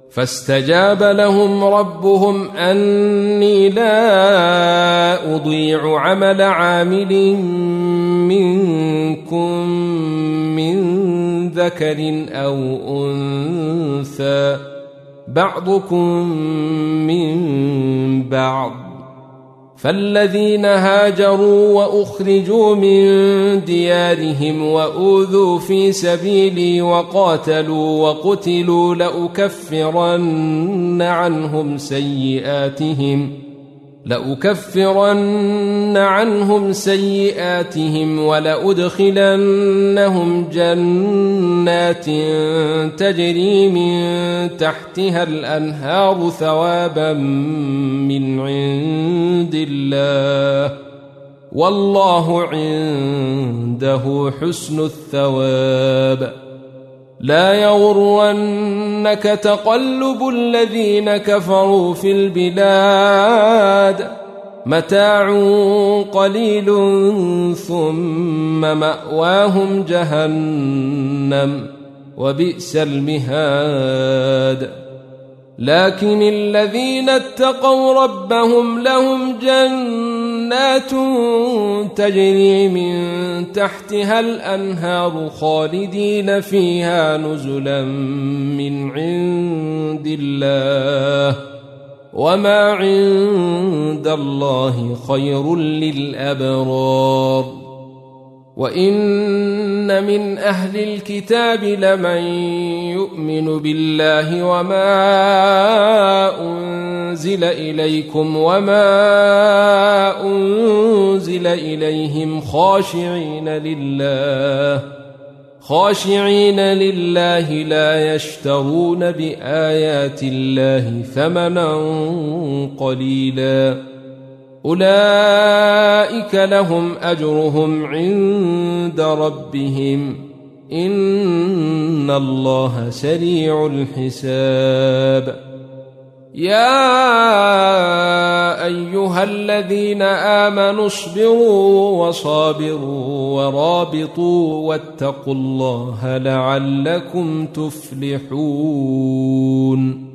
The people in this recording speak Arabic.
فاستجاب لهم ربهم أني لا أضيع عمل عامل منكم من ذكر أو أنثى بعضكم من بعض، فالذين هاجروا وأخرجوا من ديارهم وأوذوا في سبيلي وقاتلوا وقتلوا لأكفرن عنهم سيئاتهم ولأدخلنهم جنات تجري من تحتها الأنهار ثوابا من عند الله، والله عنده حسن الثواب. لا يغرنك تقلب الذين كفروا في البلاد، متاع قليل ثم مأواهم جهنم وبئس المهاد. لكن الذين اتقوا ربهم لهم جنات تجري من تحتها الأنهار خالدين فيها نزلا من عند الله، وما عند الله خير للأبرار. وإن من أهل الكتاب لمن يؤمن بالله وما أنزل إليكم وما أنزل إليهم خاشعين لله لا يشترون بآيات الله ثمنا قليلا، أولئك لهم أجرهم عند ربهم إن الله سريع الحساب. يا أيها الذين آمنوا اصبروا وصابروا ورابطوا واتقوا الله لعلكم تفلحون.